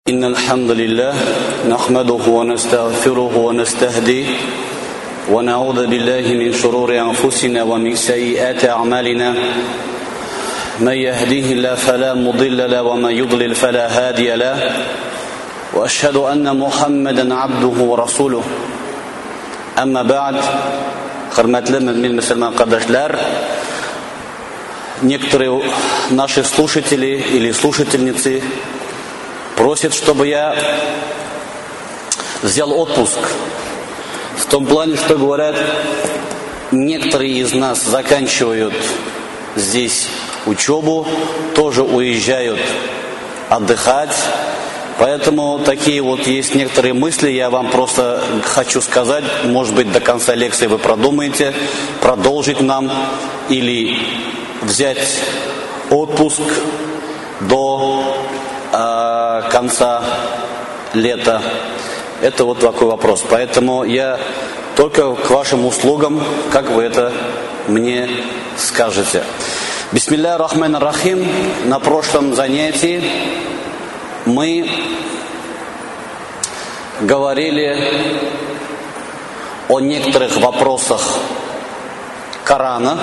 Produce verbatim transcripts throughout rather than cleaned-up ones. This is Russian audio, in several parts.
إن الحمد لله نحمده ونستغفره ونستهديه ونعوذ بالله من شرور أنفسنا ومن سيئات أعمالنا من يهديه الله فلا مضل له ومن يضلل فلا هادي له وأشهد أن محمدا عبده ورسوله أما بعد хөрмәтле мөмин мөселман кардәшләр, некоторые наши слушатели или слушательницы просят, чтобы я взял отпуск. В том плане, что говорят, некоторые из нас заканчивают здесь учебу, тоже уезжают отдыхать. Поэтому такие вот есть некоторые мысли, я вам просто хочу сказать, может быть, до конца лекции вы продумаете, продолжить нам или взять отпуск до э, конца лета. Это вот такой вопрос. Поэтому я только к вашим услугам, как вы это мне скажете. Бисмилля ар-Рахман ар-Рахим. На прошлом занятии мы говорили о некоторых вопросах Корана,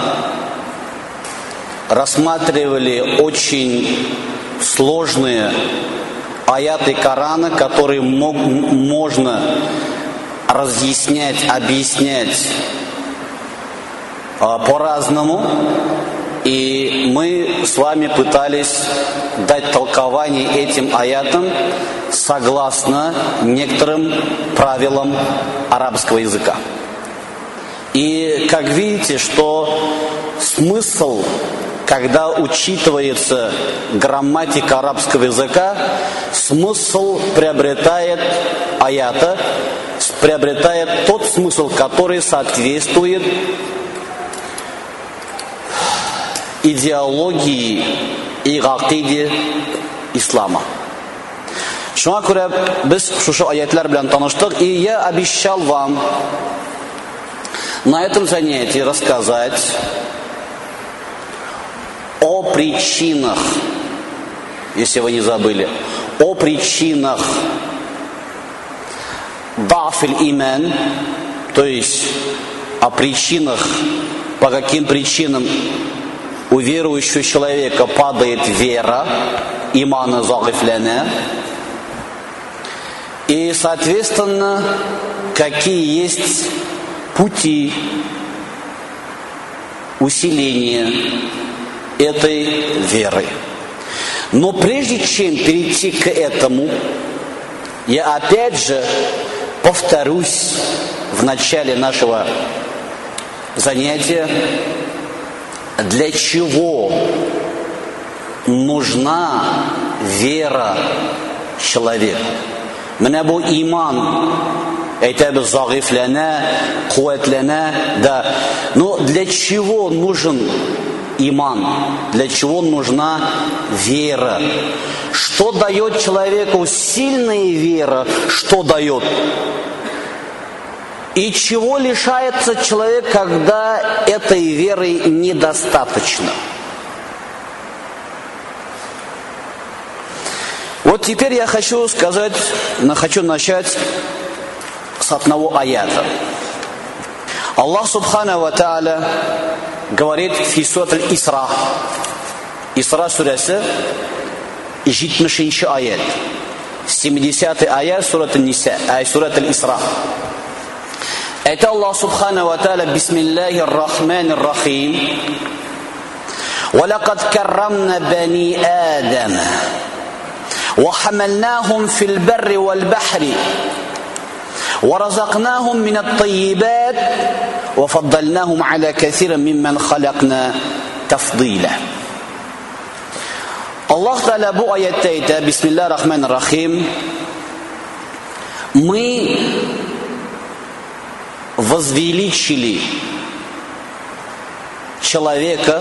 рассматривали очень сложные аяты Корана, которые мог, можно разъяснять, объяснять а, по-разному. И мы с вами пытались дать толкование этим аятам согласно некоторым правилам арабского языка. И как видите, что смысл, когда учитывается грамматика арабского языка, смысл приобретает аята, приобретает тот смысл, который соответствует идеологии и акиде ислама. Шуңа күрә без шушы аятлар белән таныштык, и я обещал вам на этом занятии рассказать о причинах, если вы не забыли, о причинах дафиль иман, то есть о причинах, по каким причинам у верующего человека падает вера, имана загифляна, и, соответственно, какие есть пути усиления этой веры. Но прежде чем перейти к этому, я опять же повторюсь в начале нашего занятия, для чего нужна вера человеку. Менә бу иман, әйтәбез, загифлана, куәтлана, да. Но для чего нужен иман? Для чего нужна вера? Что дает человеку сильная вера? Что дает? И чего лишается человек, когда этой веры недостаточно? Вот теперь я хочу сказать, хочу начать с одного аята. Аллах Субхану ва Тааля говорит в суре Исра, Исра сурасы, җитмешенче аят, семидесятый аят суре Ниса, ай суре Исра. Это Аллах Субхану ва Тааля, бисмиллахи ар-Рахмани ар-Рахим. وَلَقَدْ كَرَّمْنَا بَنِي آدَمَ وَحَمَلْنَاهُمْ فِي الْبَرِّ وَالْبَحْرِ وَرَزَقْنَاهُمْ مِنَ الطَّيِّبَاتِ وَفَضَّلْنَاهُمْ عَلَى كَثِيرٍ مِّمَّنْ خَلَقْنَا تَفْضِيلًا. Аллах Та'аля бу аятта әйтә, бисмиллахи ар-Рахмани ар-Рахим, мы возвеличили человека,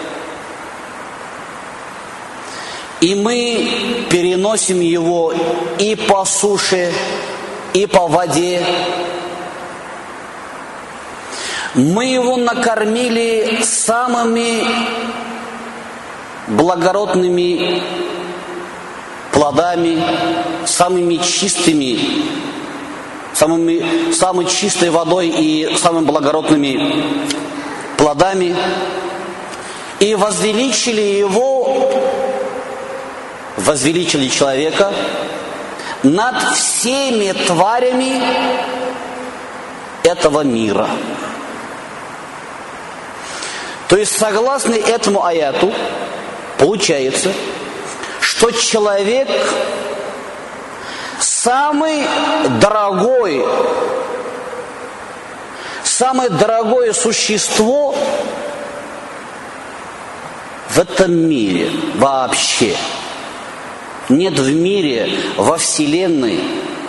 и мы переносим его и по суше, и по воде. Мы его накормили самыми благородными плодами, самыми чистыми, самыми, самой чистой водой и самыми благородными плодами, и возвеличили его, возвеличили человека над всеми тварями этого мира. То есть, согласно этому аяту, получается, что человек самый дорогой, самое дорогое существо в этом мире вообще. Нет в мире, во Вселенной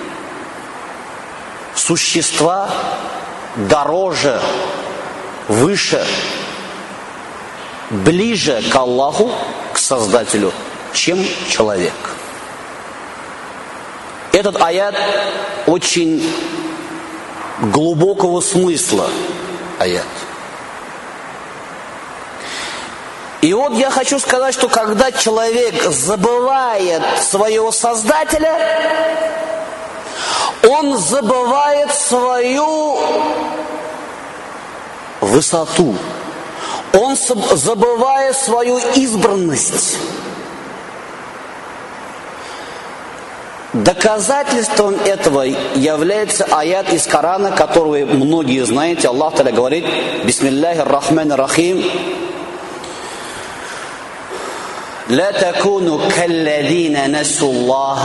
существа дороже, выше, ближе к Аллаху, к Создателю, чем человек. Этот аят очень глубокого смысла аят. И вот я хочу сказать, что когда человек забывает своего Создателя, он забывает свою высоту, он забывает свою избранность. Доказательством этого является аят из Корана, который вы многие знаете. Аллах Та'аля говорит: Бисмиллахи р-Рахмани р-Рахим. لا تكونوا كالذين نسوا الله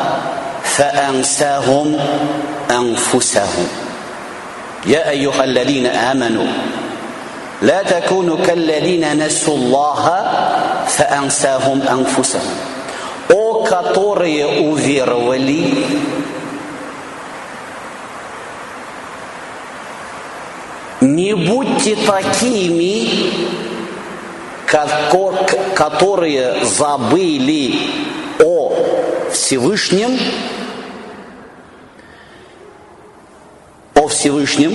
فأنساهم أنفسهم يا أيها الذين آمنوا لا تكونوا كالذين نسوا الله فأنساهم أنفسهم. О, которые уверовали, не будьте такими, которые забыли о Всевышнем, о Всевышнем,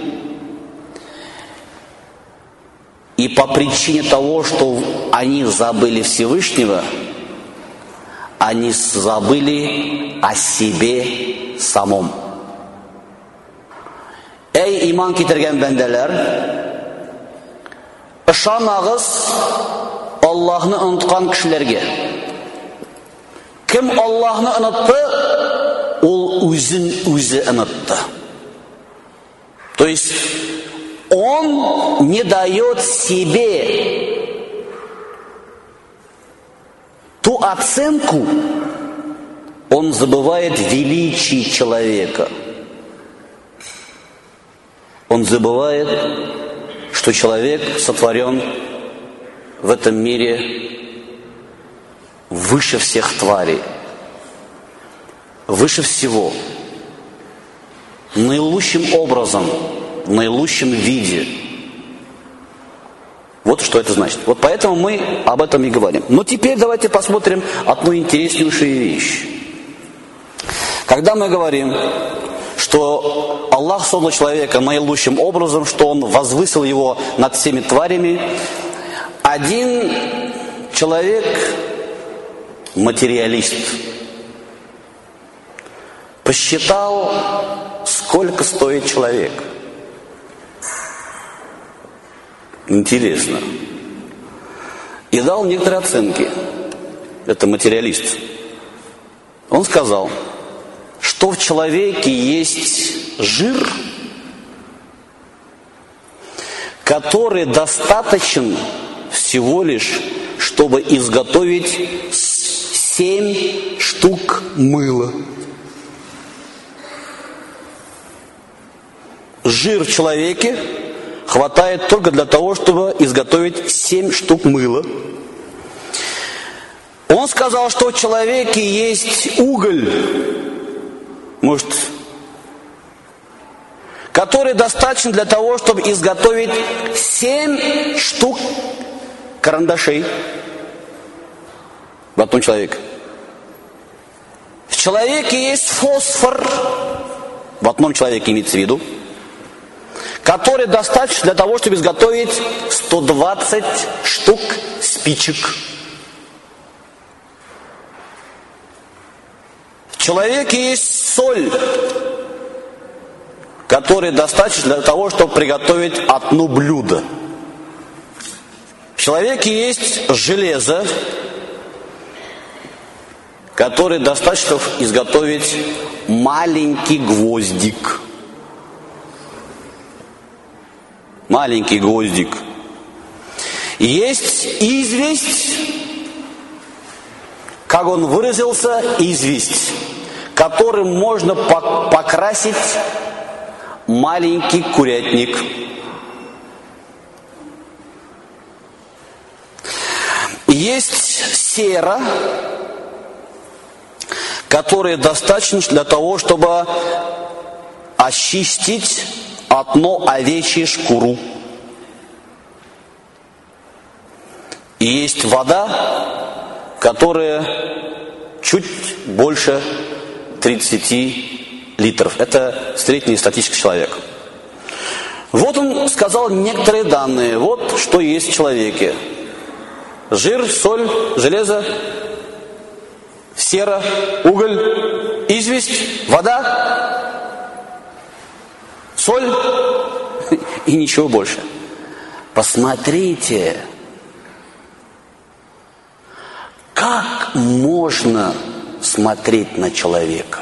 и по причине того, что они забыли Всевышнего, они забыли о себе самом. Эй, иман китергән бәндәләр, ышанагыз Аллахны оныткан кешеләргә. Кем Аллахны онытты, ул үзен үзе онытты. То есть он не дает себе ту оценку, он забывает величие человека. Он забывает, что человек сотворен в этом мире выше всех тварей, выше всего, наилучшим образом, в наилучшем виде. Вот что это значит. Вот поэтому мы об этом и говорим. Но теперь давайте посмотрим одну интереснейшую вещь. Когда мы говорим, что Аллах создал человека наилучшим образом, что Он возвысил его над всеми тварями, один человек, материалист, посчитал, сколько стоит человек. Интересно. И дал некоторые оценки. Это материалист. Он сказал, что в человеке есть жир, который достаточен всего лишь, чтобы изготовить семь штук мыла. Жир в человеке хватает только для того, чтобы изготовить семь штук мыла. Он сказал, что в человеке есть уголь, может, который достаточно для того, чтобы изготовить семь штук карандашей в одном человеке. В человеке есть фосфор, в одном человеке имеется в виду, который достаточно для того, чтобы изготовить сто двадцать штук спичек. В В человеке есть соль, которой достаточно для того, чтобы приготовить одно блюдо. В человеке есть железо, которое достаточно изготовить маленький гвоздик. Маленький гвоздик. Есть известь, как он выразился, известь, которым можно покрасить маленький курятник. Есть сера, которая достаточно для того, чтобы очистить одну овечью шкуру. И есть вода, которая чуть больше тридцати литров. Это среднестатистический человек. Вот он сказал некоторые данные. Вот что есть в человеке. Жир, соль, железо, сера, уголь, известь, вода, соль и ничего больше. Посмотрите, как можно смотреть на человека.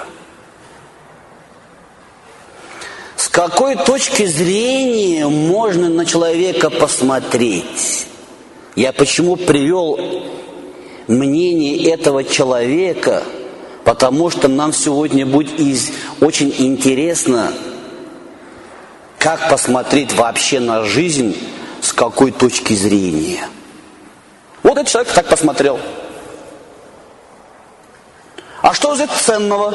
С какой точки зрения можно на человека посмотреть? Я почему привел мнение этого человека? Потому что нам сегодня будет из... очень интересно, как посмотреть вообще на жизнь, с какой точки зрения. Вот этот человек так посмотрел. А что здесь ценного?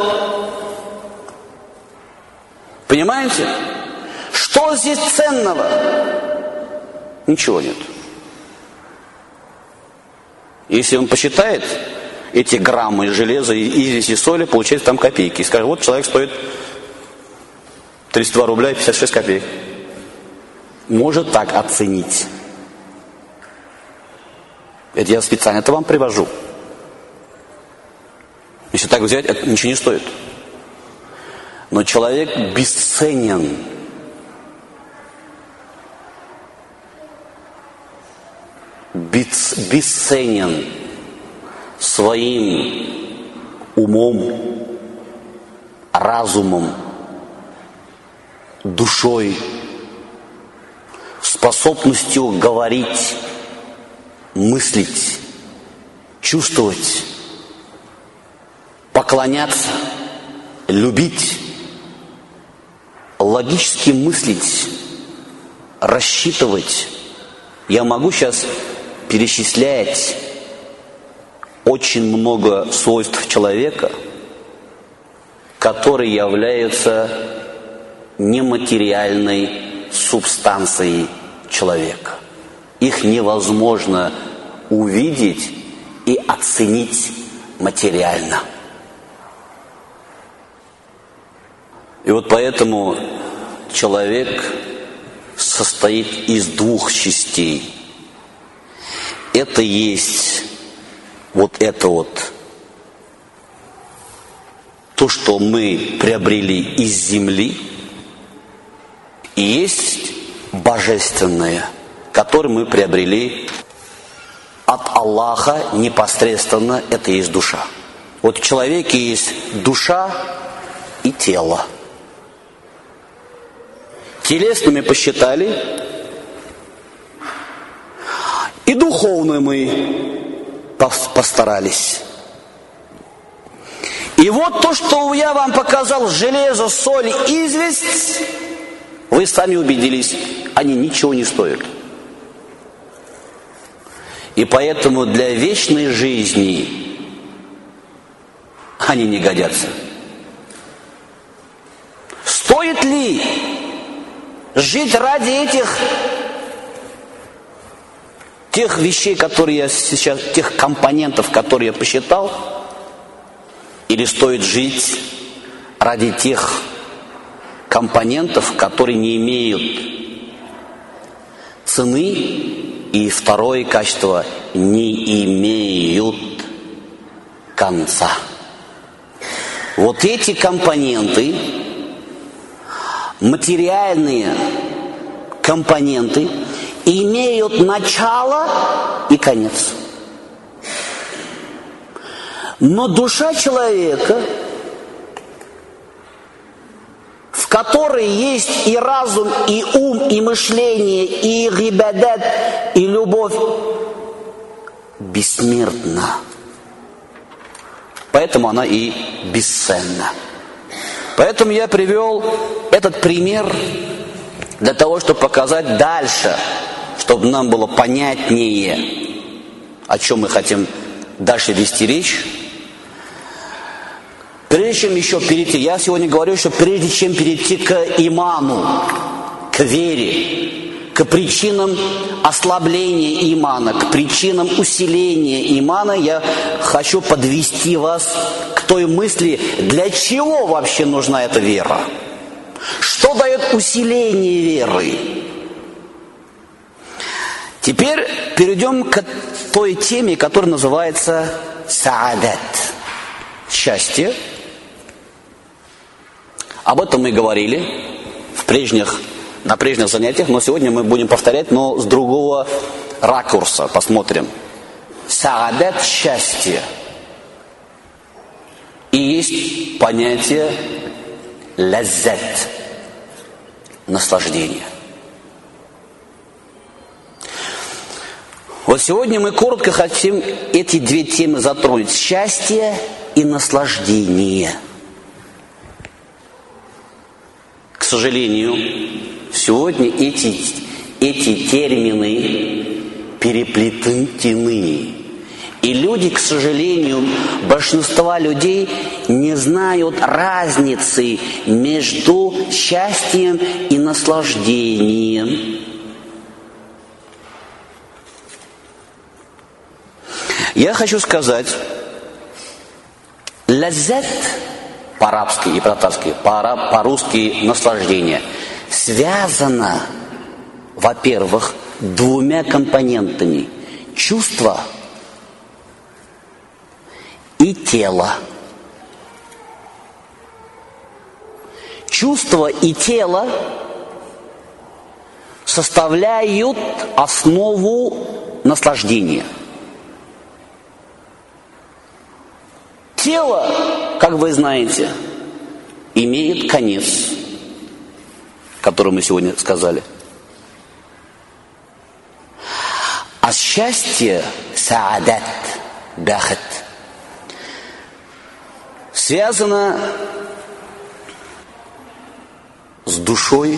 Понимаете? Что здесь ценного? Ничего нет. Если он посчитает эти граммы железа, извести и соли, получается там копейки. И скажет, вот человек стоит тридцать два рубля и пятьдесят шесть копеек. Может так оценить. Это я специально это вам привожу. Если так взять, это ничего не стоит. Но человек бесценен. Бес, бесценен своим умом, разумом, душой, способностью говорить, мыслить, чувствовать, поклоняться, любить, логически мыслить, рассчитывать. Я могу сейчас перечислять очень много свойств человека, которые являются нематериальной субстанцией человека. Их невозможно увидеть и оценить материально. И вот поэтому человек состоит из двух частей. Это есть вот это вот то, что мы приобрели из земли, и есть божественное, которое мы приобрели от Аллаха непосредственно, это есть душа. Вот в человеке есть душа и тело. Телесными посчитали, и духовно мы постарались. И вот то, что я вам показал, железо, соль, известь, вы сами убедились, они ничего не стоят. И поэтому для вечной жизни они не годятся. Стоит ли жить ради этих тех вещей, которые я сейчас, тех компонентов, которые я посчитал, или стоит жить ради тех компонентов, которые не имеют цены, и второе качество, не имеют конца. Вот эти компоненты, материальные компоненты, имеют начало и конец. Но душа человека, в которой есть и разум, и ум, и мышление, и гибадат, и любовь, бессмертна. Поэтому она и бесценна. Поэтому я привел этот пример для того, чтобы показать дальше, чтобы нам было понятнее, о чем мы хотим дальше вести речь. Прежде чем еще перейти, я сегодня говорю, что прежде чем перейти к иману, к вере, к причинам ослабления имана, к причинам усиления имана, я хочу подвести вас к той мысли, для чего вообще нужна эта вера. Что дает усиление веры? Теперь перейдем к той теме, которая называется саадат, счастье. Об этом мы говорили в прежних, на прежних занятиях, но сегодня мы будем повторять, но с другого ракурса. Посмотрим. Саадат – счастье. И есть понятие лаззат – наслаждение. Вот сегодня мы коротко хотим эти две темы затронуть. Счастье и наслаждение. К сожалению, сегодня эти, эти термины переплетены. И люди, к сожалению, большинство людей не знают разницы между счастьем и наслаждением. Я хочу сказать, лаззат по-арабски и по-татарски, по-русски наслаждение, связано, во-первых, двумя компонентами: чувство и тело. Чувство и тело составляют основу наслаждения. Тело, как вы знаете, имеет конец, который мы сегодня сказали. А счастье, саадат, бахат, связано с душой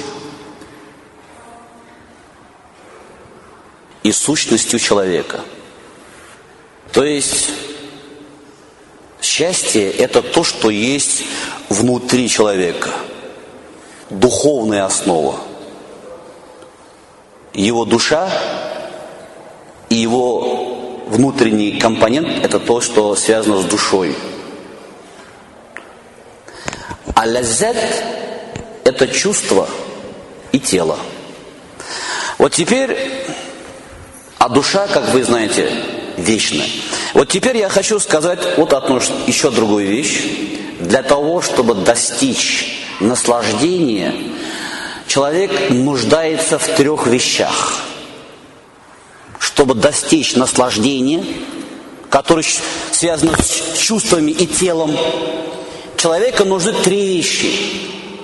и сущностью человека. То есть счастье – это то, что есть внутри человека, духовная основа. Его душа и его внутренний компонент – это то, что связано с душой. А лаззат – это чувство и тело. Вот теперь, а душа, как вы знаете, вечная. Вот теперь я хочу сказать вот одну еще другую вещь. Для того, чтобы достичь наслаждения, человек нуждается в трех вещах. Чтобы достичь наслаждения, которое связано с чувствами и телом, человеку нужны три вещи.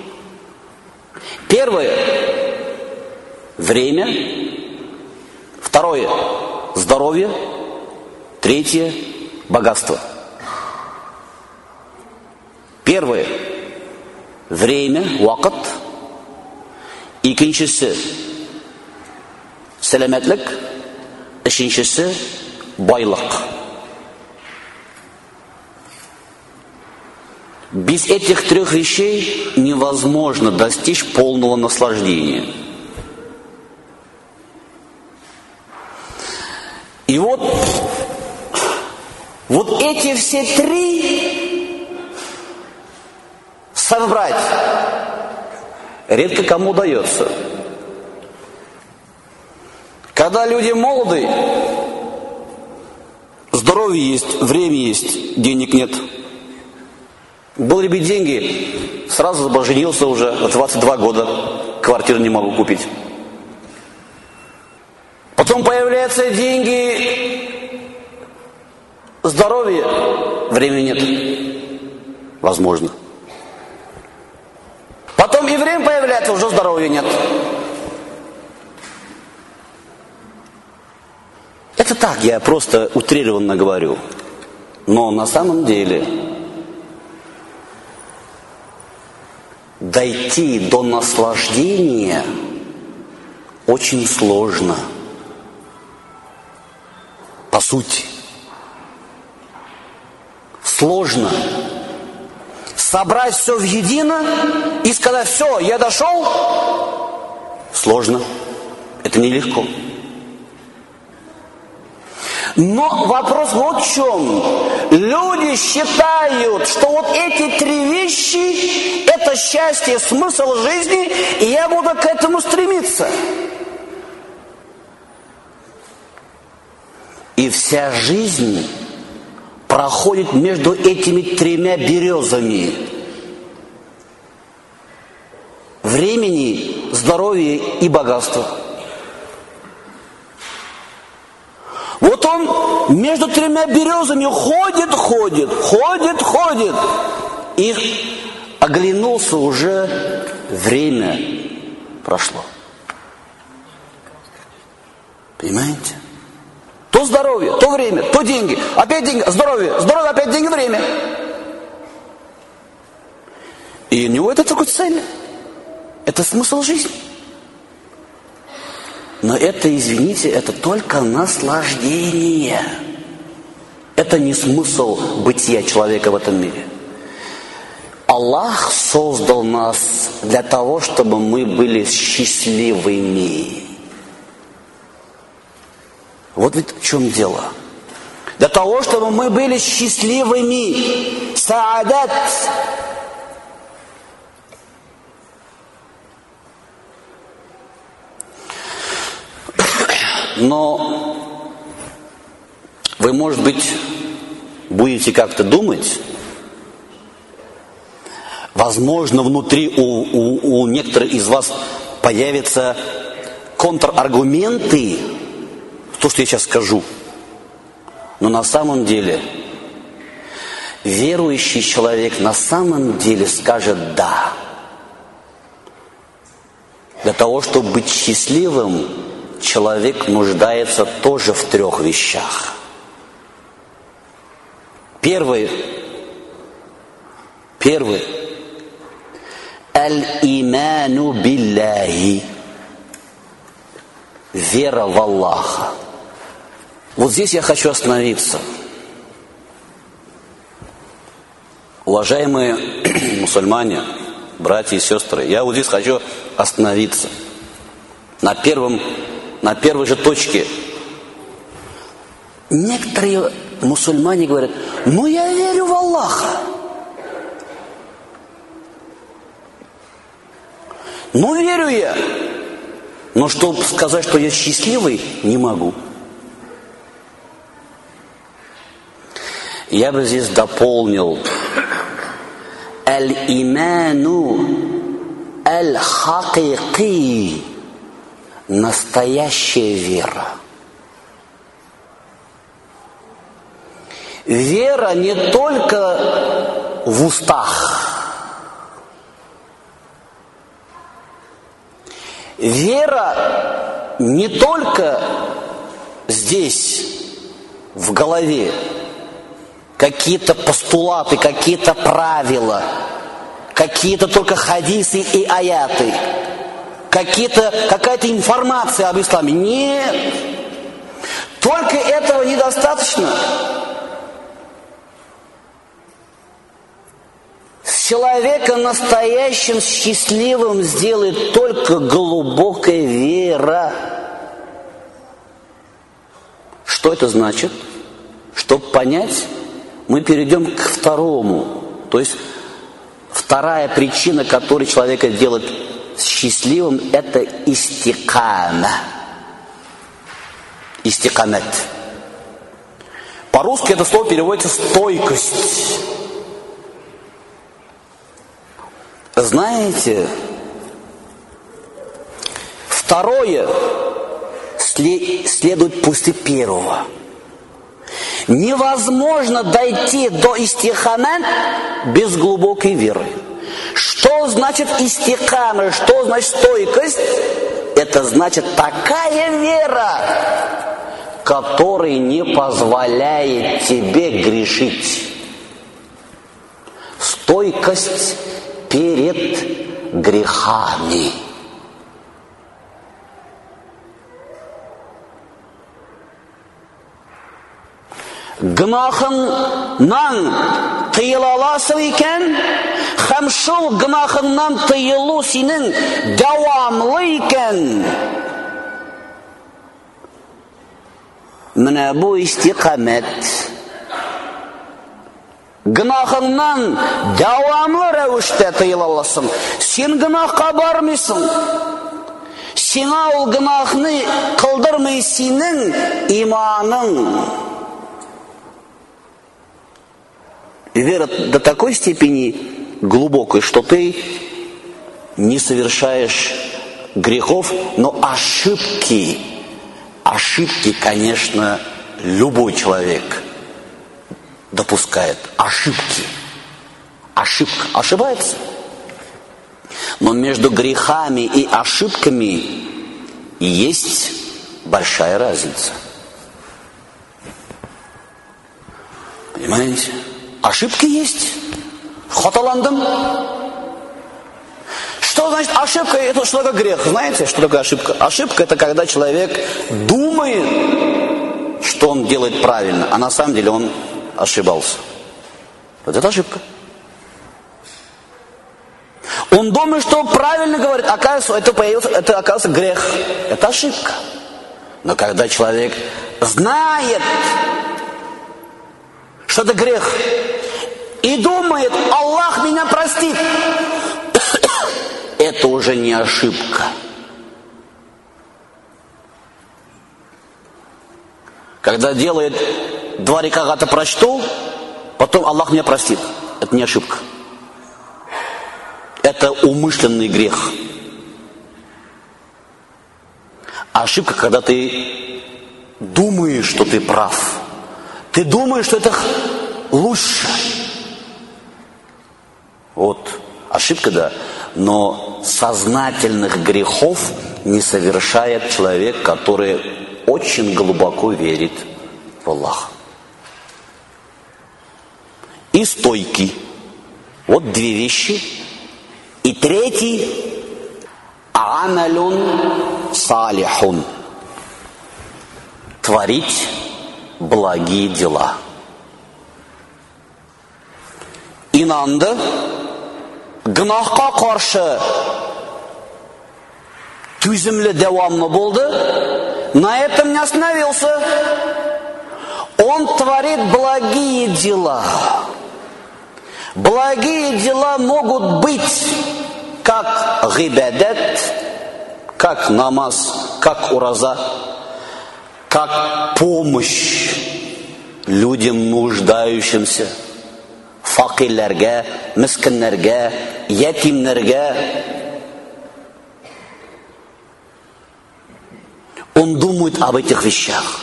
Первое – время. Второе – здоровье. Третье – богатство. Первое – время, вакыт. Икинчisi – сәламәтлек. Өченчесе – байлык. Без этих трех вещей невозможно достичь полного наслаждения. И вот, вот эти все три собрать редко кому удается. Когда люди молоды, здоровье есть, время есть, денег нет. Были бы деньги, сразу бы женился уже, в двадцать два года, квартиру не могу купить. Потом появляются деньги, здоровье, времени нет. Возможно. Потом и время появляется, уже здоровья нет. Это так, я просто утрированно говорю. Но на самом деле дойти до наслаждения очень сложно. По сути. Сложно. Собрать все в едино и сказать: все, я дошел. Сложно. Это нелегко. Но вопрос вот в чем. Люди считают, что вот эти три вещи — это счастье, смысл жизни, и я буду к этому стремиться. И вся жизнь проходит между этими тремя березами. Времени, здоровья и богатства. Вот он между тремя березами ходит, ходит, ходит, ходит. И оглянулся, уже время прошло. Понимаете? То здоровье, то время, то деньги. Опять деньги, здоровье, здоровье, опять деньги, время. И у него это только цель. Это смысл жизни. Но это, извините, это только наслаждение. Это не смысл бытия человека в этом мире. Аллах создал нас для того, чтобы мы были счастливыми. Вот ведь в чем дело. Для того, чтобы мы были счастливыми. Саадат. Но вы, может быть, будете как-то думать, возможно, внутри у, у, у некоторых из вас появятся контраргументы, то, что я сейчас скажу. Но на самом деле верующий человек на самом деле скажет «да». Для того, чтобы быть счастливым, человек нуждается тоже в трех вещах. Первый, первый, аль-иману билляхи, вера в Аллаха. Вот здесь я хочу остановиться. Уважаемые мусульмане, братья и сестры, я вот здесь хочу остановиться. На первом На первой же точке. Некоторые мусульмане говорят: ну я верю в Аллаха. Ну верю я. Но чтобы сказать, что я счастливый, не могу. Я бы здесь дополнил: аль-иману аль-хакики. Настоящая вера. Вера не только в устах. Вера не только здесь, в голове. Какие-то постулаты, какие-то правила, какие-то только хадисы и аяты. Какие-то, какая-то информация об исламе. Нет. Только этого недостаточно. Человека настоящим, счастливым сделает только глубокая вера. Что это значит? Чтобы понять, мы перейдем к второму. То есть вторая причина, которая человека делает счастливым, это истикама. Истикамет. По-русски это слово переводится стойкость. Знаете, второе следует после первого. Невозможно дойти до истихамат без глубокой веры. Что значит истихама? Что значит стойкость? Это значит такая вера, которая не позволяет тебе грешить. Стойкость перед грехами. Гнахыңнан тыйыла аласың икән, һәм шул гнахыңнан тыйылу синең дәвамлы икән. Менә бу истиқамат. Гнахыңнан дәвамлы рәвештә тыйыла аласың. Син гнахка бармыйсың. Сиңа ул гнахны кылдырмый синең иманың. Вера до такой степени глубокой, что ты не совершаешь грехов, но ошибки, ошибки, конечно, любой человек допускает. Ошибки. Ошибка. Ошибается. Но между грехами и ошибками есть большая разница. Понимаете? Ошибки есть. Хоталандым. Что значит ошибка? Это что такое грех? Знаете, что такое ошибка? Ошибка — это когда человек думает, что он делает правильно, а на самом деле он ошибался. Вот это ошибка. Он думает, что он правильно говорит, оказывается, это, появился, это оказывается грех. Это ошибка. Но когда человек знает, что это грех, и думает, Аллах меня простит, это уже не ошибка. Когда делает два раката прочту, потом Аллах меня простит. Это не ошибка. Это умышленный грех. А ошибка, когда ты думаешь, что ты прав. Ты думаешь, что это лучше. Вот, ошибка, да. Но сознательных грехов не совершает человек, который очень глубоко верит в Аллаха. И стойкий. Вот две вещи. И третий — амалюн салихун. Творить благие дела. Инанды, гнахка каршы түземле дәвамлы болды. На этом не остановился. Он творит благие дела. Благие дела могут быть как гибадат, как намаз, как ураза, как помощь людям нуждающимся, факирләргә, мискиннәргә, ятимнәргә. Он думает об этих вещах.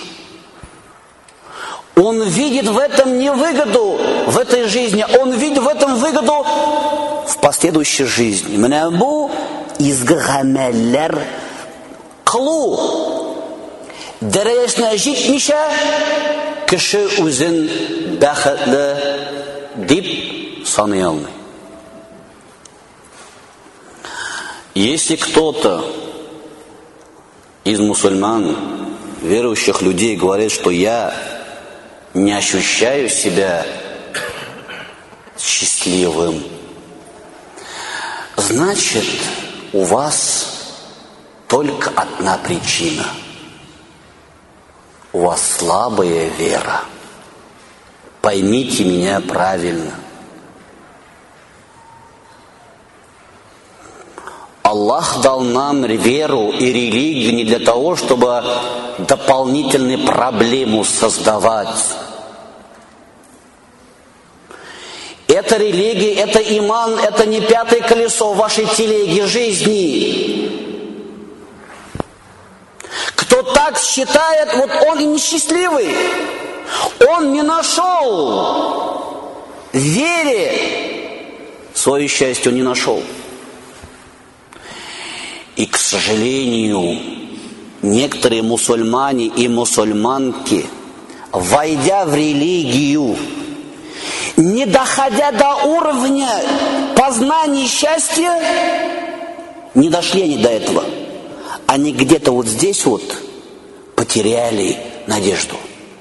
Он видит в этом не выгоду в этой жизни, он видит в этом выгоду в последующей жизни. Менә бу изге гамәлләр кылу дәрәҗәсенә җитмичә, кеше үзен бәхетле дип саный алмый. Если кто-то из мусульман, верующих людей, говорит, что я не ощущаю себя счастливым, значит, у вас только одна причина. У вас слабая вера. Поймите меня правильно. Аллах дал нам веру и религию не для того, чтобы дополнительную проблему создавать. это религия, это иман, это не пятое колесо в вашей телеге жизни. Кто так считает, вот он и несчастливый. Он не нашел в вере свое счастье, он не нашел. И, к сожалению, некоторые мусульмане и мусульманки, войдя в религию, не доходя до уровня познания счастья, не дошли они до этого. Они где-то вот здесь вот потеряли надежду.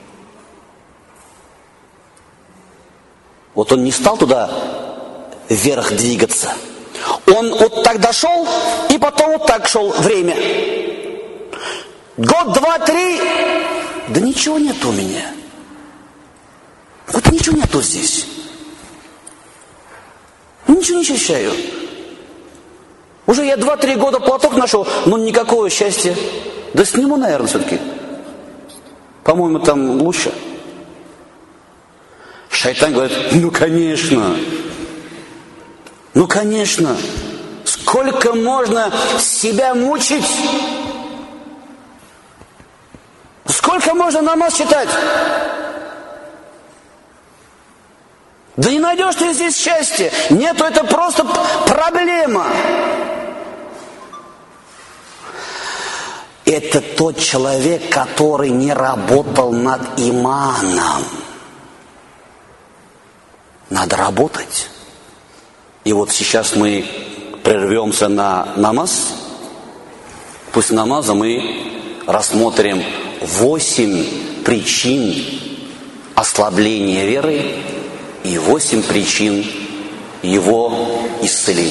Вот он не стал туда вверх двигаться. Он вот так дошел, и потом вот так шел время. Год, два, три. Да ничего нет у меня. Вот ничего нету здесь. Ничего не ощущаю. Уже я два-три года платок нашел, но никакого счастья. Да сниму, наверное, все-таки. По-моему, там лучше. Шайтан говорит, ну конечно. Ну конечно. Сколько можно себя мучить? Сколько можно намаз читать? Да не найдешь ты здесь счастья. Нету, это просто проблема. Это тот человек, который не работал над иманом. Надо работать. И вот сейчас мы прервемся на намаз. После намаза мы рассмотрим восемь причин ослабления веры и восемь причин его исцеления.